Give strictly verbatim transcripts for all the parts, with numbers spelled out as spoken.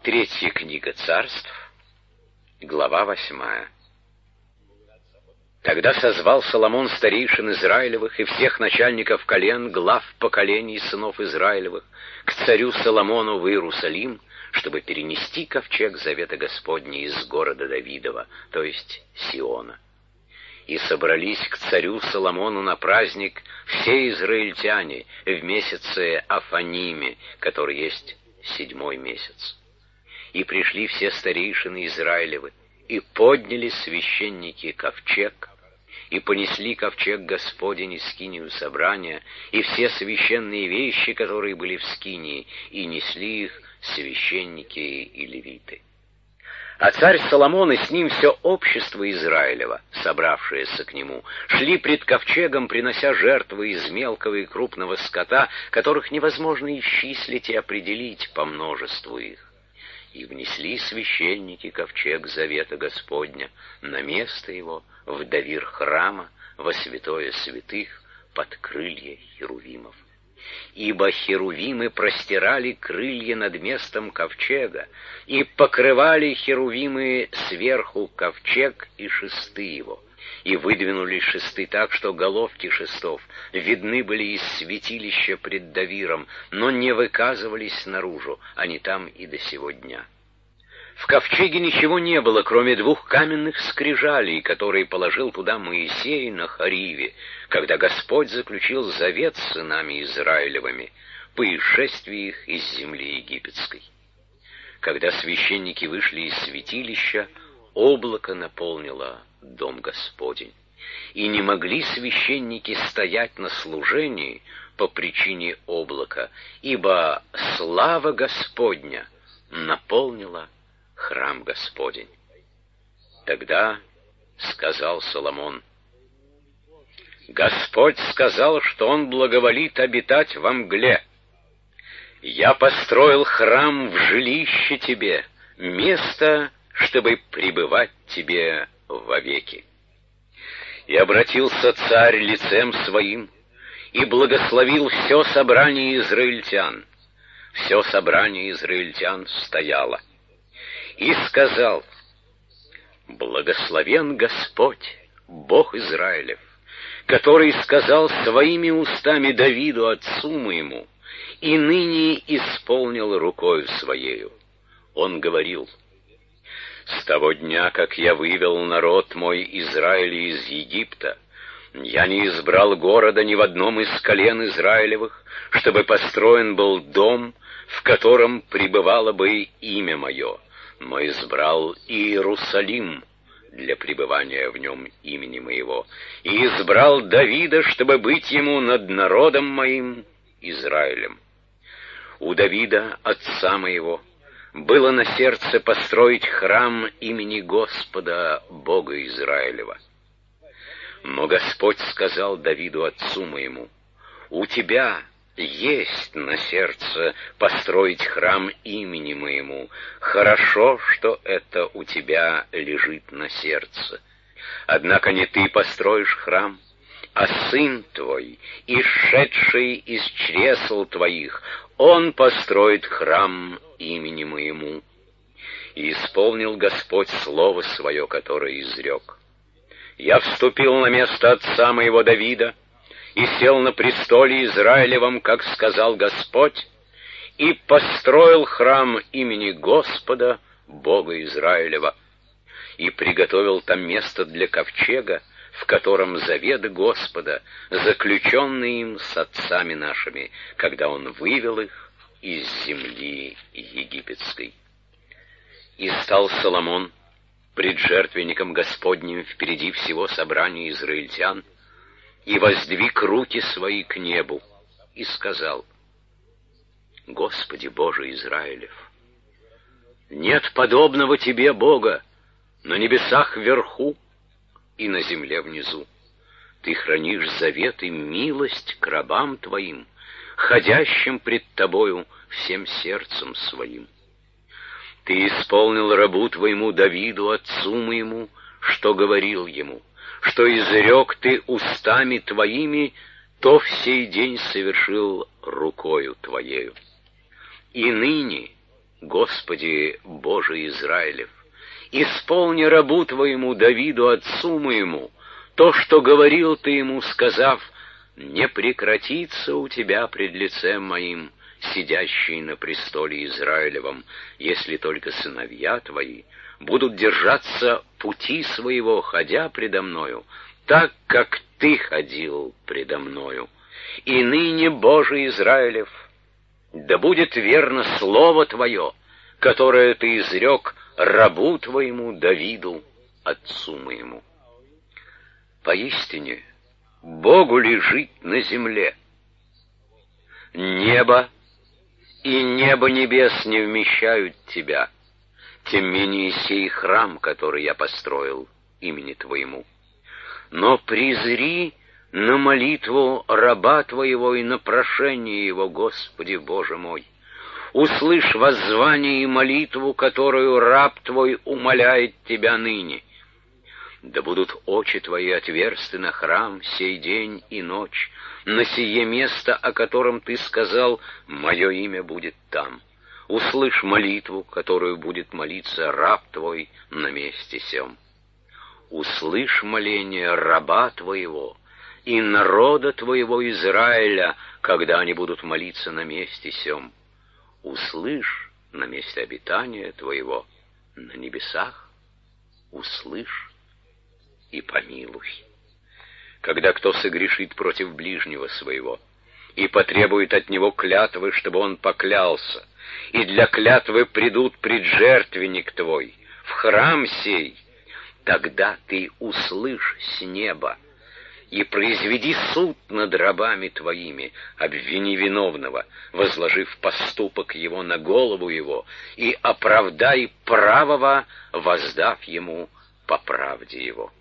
Третья книга Царств, глава восьмая. Тогда созвал Соломон старейшин Израилевых и всех начальников колен, глав поколений сынов Израилевых, к царю Соломону в Иерусалим, чтобы перенести ковчег завета Господня из города Давидова, то есть Сиона. И собрались к царю Соломону на праздник все израильтяне в месяце Афаниме, который есть седьмой месяц. И пришли все старейшины Израилевы, и подняли священники ковчег, и понесли ковчег Господень и скинию собрания, и все священные вещи, которые были в скинии, и несли их священники и левиты. А царь Соломон и с ним все общество Израилева, собравшееся к нему, шли пред ковчегом, принося жертвы из мелкого и крупного скота, которых невозможно исчислить и определить по множеству их. И внесли священники ковчег завета Господня на место его, в довир храма, во святое святых, под крылья херувимов. Ибо херувимы простирали крылья над местом ковчега, и покрывали херувимы сверху ковчег и шесты его. И выдвинули шесты так, что головки шестов видны были из святилища пред Давиром, но не выказывались наружу, они там и до сего дня. В ковчеге ничего не было, кроме двух каменных скрижалей, которые положил туда Моисей на Хориве, когда Господь заключил завет с сынами Израилевыми по исшествии их из земли египетской. Когда священники вышли из святилища, облако наполнило дом Господень, и не могли священники стоять на служении по причине облака, ибо слава Господня наполнила храм Господень. Тогда сказал Соломон: «Господь сказал, что Он благоволит обитать во мгле. Я построил храм в жилище тебе, место, чтобы пребывать тебе вовеки». И обратился царь лицем своим и благословил все собрание израильтян. Все собрание израильтян стояло. И сказал: «Благословен Господь, Бог Израилев, который сказал своими устами Давиду, отцу моему, и ныне исполнил рукою своею. Он говорил: с того дня, как я вывел народ мой Израиля из Египта, я не избрал города ни в одном из колен Израилевых, чтобы построен был дом, в котором пребывало бы имя мое, но избрал Иерусалим для пребывания в нем имени моего, и избрал Давида, чтобы быть ему над народом моим Израилем. У Давида, отца моего, было на сердце построить храм имени Господа, Бога Израилева. Но Господь сказал Давиду, отцу моему: у тебя есть на сердце построить храм имени моему. Хорошо, что это у тебя лежит на сердце. Однако не ты построишь храм, а сын твой, исшедший из чресл твоих, он построит храм имени моему. И исполнил Господь слово свое, которое изрек. Я вступил на место отца моего Давида и сел на престоле Израилевом, как сказал Господь, и построил храм имени Господа, Бога Израилева, и приготовил там место для ковчега, в котором завет Господа, заключенный им с отцами нашими, когда Он вывел их из земли египетской. И стал Соломон пред жертвенником Господним впереди всего собрания израильтян, и воздвиг руки свои к небу, и сказал: Господи Боже Израилев, нет подобного Тебе, Бога, на небесах вверху и на земле внизу. Ты хранишь завет и милость к рабам Твоим, ходящим пред Тобою всем сердцем своим. Ты исполнил рабу Твоему Давиду, отцу моему, что говорил ему, что изрек Ты устами Твоими, то в сей день совершил рукою Твоею. И ныне Господи, Боже Израилев, исполни рабу Твоему Давиду, отцу моему, то, что говорил Ты ему, сказав: не прекратится у Тебя пред лицем моим сидящий на престоле Израилевом, если только сыновья Твои будут держаться пути своего, ходя предо мною, так, как Ты ходил предо мною. И ныне, Боже Израилев, да будет верно слово Твое, которое Ты изрек рабу Твоему Давиду, отцу моему. Поистине, Богу ли жить на земле? Небо и небо небес не вмещают Тебя, тем менее сей храм, который я построил имени Твоему. Но призри на молитву раба Твоего и на прошение его, Господи Боже мой. Услышь воззвание и молитву, которую раб Твой умоляет Тебя ныне. Да будут очи Твои отверсты на храм сей день и ночь, на сие место, о котором Ты сказал: мое имя будет там. Услышь молитву, которую будет молиться раб Твой на месте сем. Услышь моление раба Твоего и народа Твоего Израиля, когда они будут молиться на месте сем. Услышь на месте обитания Твоего на небесах. Услышь и помилуй. Когда кто согрешит против ближнего своего и потребует от него клятвы, чтобы он поклялся, и для клятвы придут пред жертвенник Твой, в храм сей, тогда Ты услышь с неба и произведи суд над рабами Твоими, обвини виновного, возложив поступок его на голову его, и оправдай правого, воздав ему по правде его.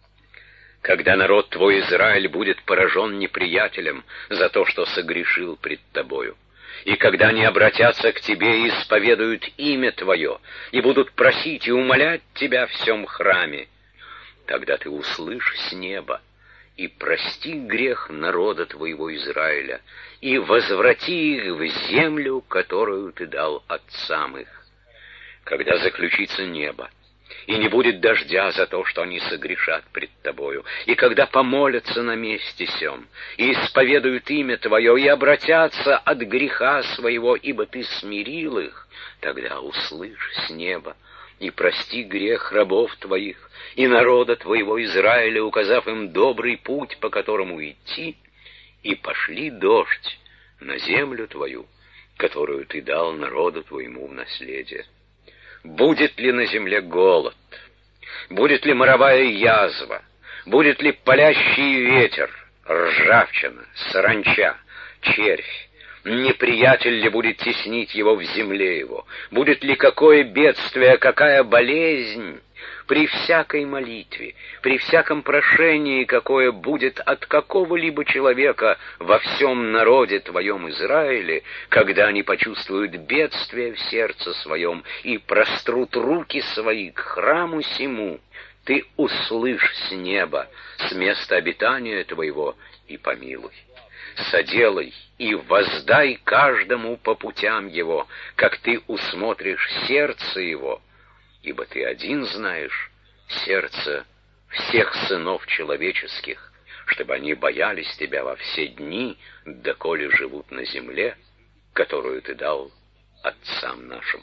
Когда народ Твой Израиль будет поражен неприятелем за то, что согрешил пред Тобою, и когда они обратятся к Тебе и исповедуют имя Твое, и будут просить и умолять Тебя в сем храме, тогда Ты услышь с неба и прости грех народа Твоего Израиля, и возврати их в землю, которую Ты дал отцам их. Когда заключится небо, и не будет дождя за то, что они согрешат пред Тобою, и когда помолятся на месте сем, и исповедуют имя Твое, и обратятся от греха своего, ибо Ты смирил их, тогда услышь с неба и прости грех рабов Твоих и народа Твоего Израиля, указав им добрый путь, по которому идти, и пошли дождь на землю Твою, которую Ты дал народу Твоему в наследие. Будет ли на земле голод? Будет ли моровая язва? Будет ли палящий ветер, ржавчина, саранча, червь? Неприятель ли будет теснить его в земле его? Будет ли какое бедствие, какая болезнь? При всякой молитве, при всяком прошении, какое будет от какого-либо человека во всем народе Твоем Израиле, когда они почувствуют бедствие в сердце своем и прострут руки свои к храму сему, Ты услышь с неба, с места обитания Твоего, и помилуй. Соделай и воздай каждому по путям его, как Ты усмотришь сердце его, ибо Ты один знаешь сердце всех сынов человеческих, чтобы они боялись Тебя во все дни, доколе живут на земле, которую Ты дал отцам нашим.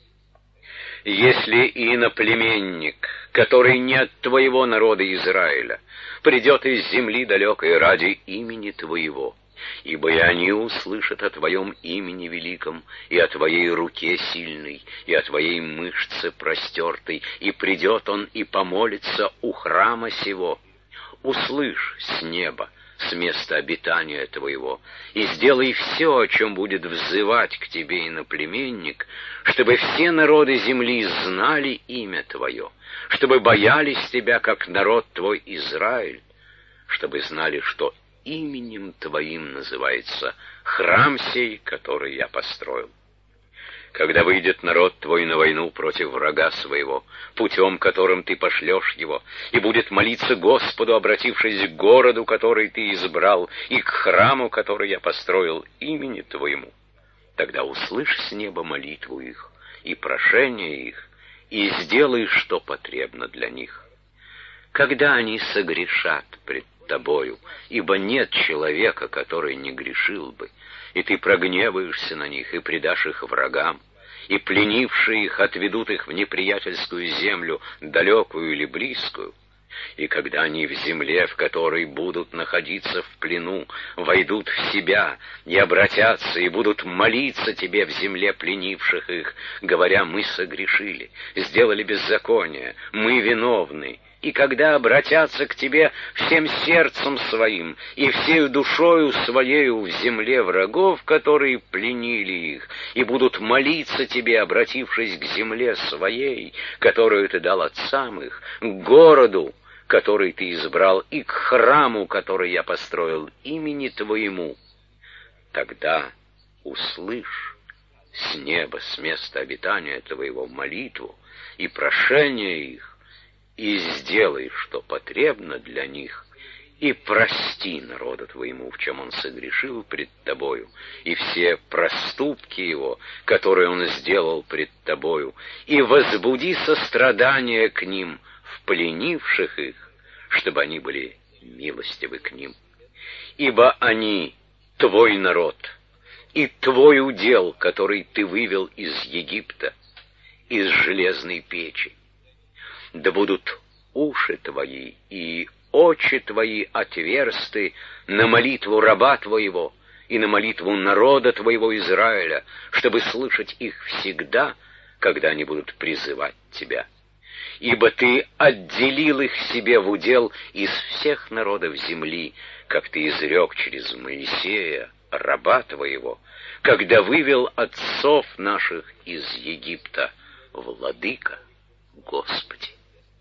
Если иноплеменник, который не от Твоего народа Израиля, придет из земли далекой ради имени Твоего, ибо и они услышат о Твоем имени великом, и о Твоей руке сильной, и о Твоей мышце простертой, и придет он и помолится у храма сего. Услышь с неба, с места обитания Твоего, и сделай все, о чем будет взывать к Тебе иноплеменник, чтобы все народы земли знали имя Твое, чтобы боялись Тебя, как народ Твой Израиль, чтобы знали, что именем Твоим называется храм сей, который я построил. Когда выйдет народ Твой на войну против врага своего, путем, которым Ты пошлешь его, и будет молиться Господу, обратившись к городу, который Ты избрал, и к храму, который я построил имени Твоему, тогда услышь с неба молитву их, и прошения их, и сделай, что потребно для них. Когда они согрешат пред тобою, ибо нет человека, который не грешил бы, и ты прогневаешься на них и предашь их врагам, и пленившие их отведут их в неприятельскую землю, далекую или близкую, и когда они в земле, в которой будут находиться в плену, войдут в себя и обратятся, и будут молиться тебе в земле пленивших их, говоря: мы согрешили, сделали беззаконие, мы виновны, и когда обратятся к тебе всем сердцем своим и всею душою своею в земле врагов, которые пленили их, и будут молиться тебе, обратившись к земле своей, которую ты дал отцам их, к городу, который ты избрал, и к храму, который я построил имени твоему, тогда услышь с неба, с места обитания твоего молитву и прошение их, и сделай, что потребно для них, и прости народу твоему, в чем он согрешил пред тобою, и все проступки его, которые он сделал пред тобою, и возбуди сострадание к ним, в пленивших их, чтобы они были милостивы к ним. Ибо они твой народ, и твой удел, который ты вывел из Египта, из железной печи. Да будут уши твои и очи твои отверсты на молитву раба твоего и на молитву народа твоего Израиля, чтобы слышать их всегда, когда они будут призывать тебя. Ибо ты отделил их себе в удел из всех народов земли, как ты изрек через Моисея, раба твоего, когда вывел отцов наших из Египта, владыка Господи.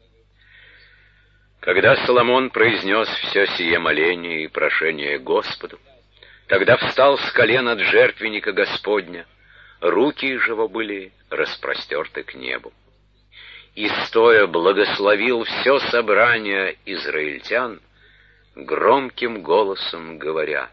Когда Соломон произнес все сие моление и прошение Господу, тогда встал с колен от жертвенника Господня, руки же его были распростерты к небу. И стоя благословил все собрание израильтян, громким голосом говоря: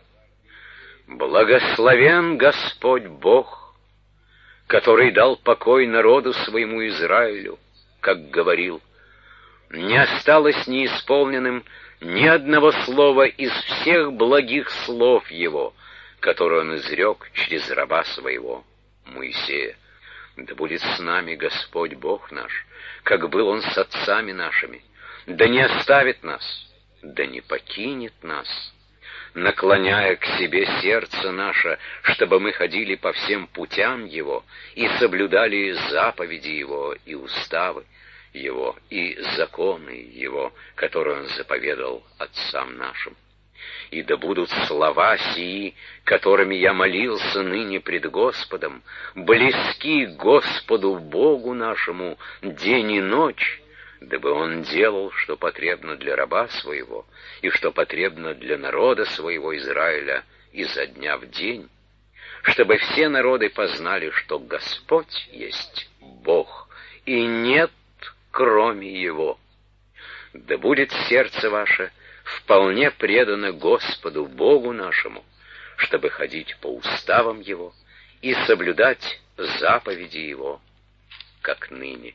«Благословен Господь Бог, который дал покой народу своему Израилю, как говорил, не осталось неисполненным ни одного слова из всех благих слов его, которые он изрек через раба своего Моисея. Да будет с нами Господь Бог наш, как был он с отцами нашими, да не оставит нас, да не покинет нас, наклоняя к себе сердце наше, чтобы мы ходили по всем путям его и соблюдали заповеди его и уставы его и законы его, которые он заповедал отцам нашим. И да будут слова сии, которыми я молился ныне пред Господом, близки Господу Богу нашему день и ночь, дабы он делал, что потребно для раба своего, и что потребно для народа своего Израиля изо дня в день, чтобы все народы познали, что Господь есть Бог, и нет кроме Его. Да будет сердце ваше вполне предано Господу Богу нашему, чтобы ходить по уставам Его и соблюдать заповеди Его, как ныне.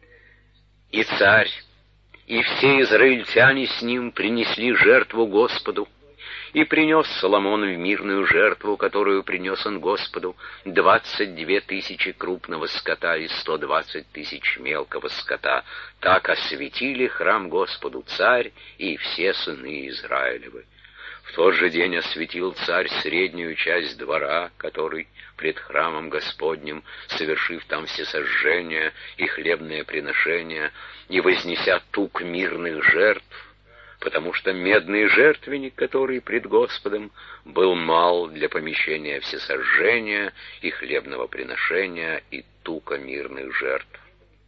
И царь, и все израильтяне с ним принесли жертву Господу, и принес Соломон в мирную жертву, которую принес он Господу, двадцать две тысячи крупного скота и сто двадцать тысяч мелкого скота. Так осветили храм Господу царь и все сыны Израилевы. В тот же день осветил царь среднюю часть двора, который пред храмом Господним, совершив там всесожжения и хлебное приношение, и вознеся тук мирных жертв, потому что медный жертвенник, который пред Господом, был мал для помещения всесожжения и хлебного приношения и тука мирных жертв.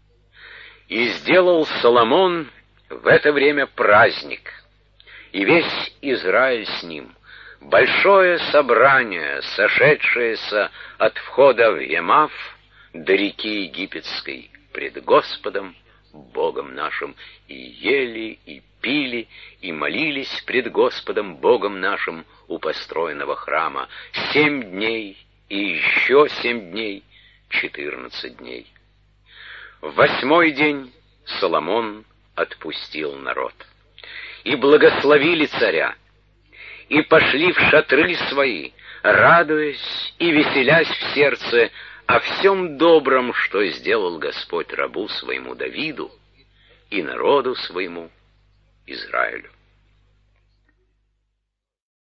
И сделал Соломон в это время праздник, и весь Израиль с ним, большое собрание, сошедшееся от входа в Емав до реки Египетской пред Господом, Богом нашим, и ели, и пили, и молились пред Господом Богом нашим у построенного храма семь дней и еще семь дней, четырнадцать дней. В восьмой день Соломон отпустил народ. И благословили царя, и пошли в шатры свои, радуясь и веселясь в сердце о всем добром, что сделал Господь рабу своему Давиду и народу своему Израилю.